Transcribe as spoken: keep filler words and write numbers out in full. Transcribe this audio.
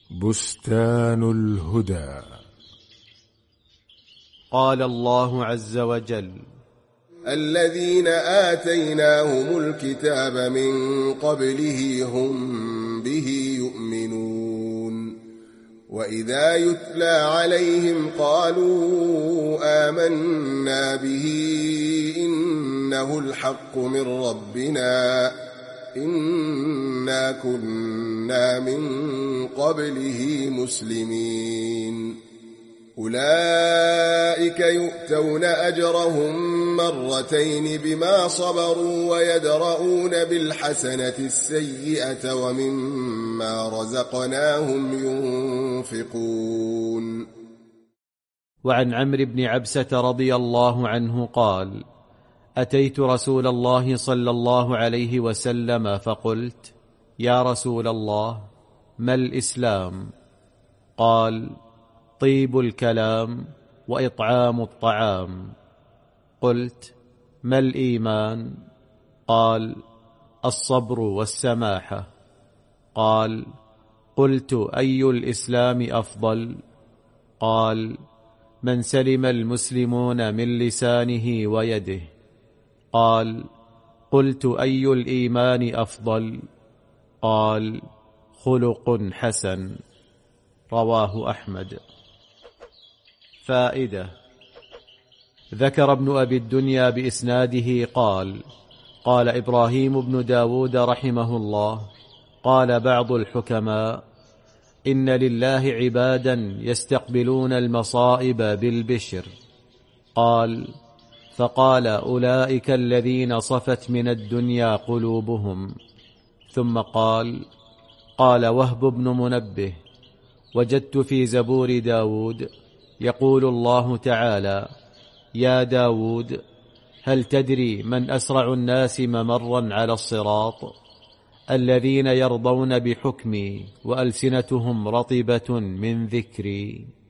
بستان الهدى. قال الله عز وجل: الذين آتيناهم الكتاب من قبله هم به يؤمنون وإذا يتلى عليهم قالوا آمنا به إنه الحق من ربنا إنا كنا من قبله مسلمين أولئك يؤتون أجرهم مرتين بما صبروا ويدرؤون بالحسنة السيئة ومما رزقناهم ينفقون. وعن عمرو بن عبسة رضي الله عنه قال: أتيت رسول الله صلى الله عليه وسلم فقلت: يا رسول الله، ما الإسلام؟ قال: طيب الكلام وإطعام الطعام. قلت: ما الإيمان؟ قال: الصبر والسماحة. قال: قلت: أي الإسلام أفضل؟ قال: من سلم المسلمون من لسانه ويده. قال: قلت: أي الإيمان أفضل؟ قال: خلق حسن. رواه أحمد. فائدة: ذكر ابن أبي الدنيا بإسناده قال: قال إبراهيم بن داود رحمه الله: قال بعض الحكماء: إن لله عبادا يستقبلون المصائب بالبشر. قال: فقال: أولئك الذين صفت من الدنيا قلوبهم. ثم قال: قال وهب بن منبه: وجدت في زبور داود يقول الله تعالى: يا داود، هل تدري من أسرع الناس ممرا على الصراط؟ الذين يرضون بحكمي وألسنتهم رطبة من ذكري.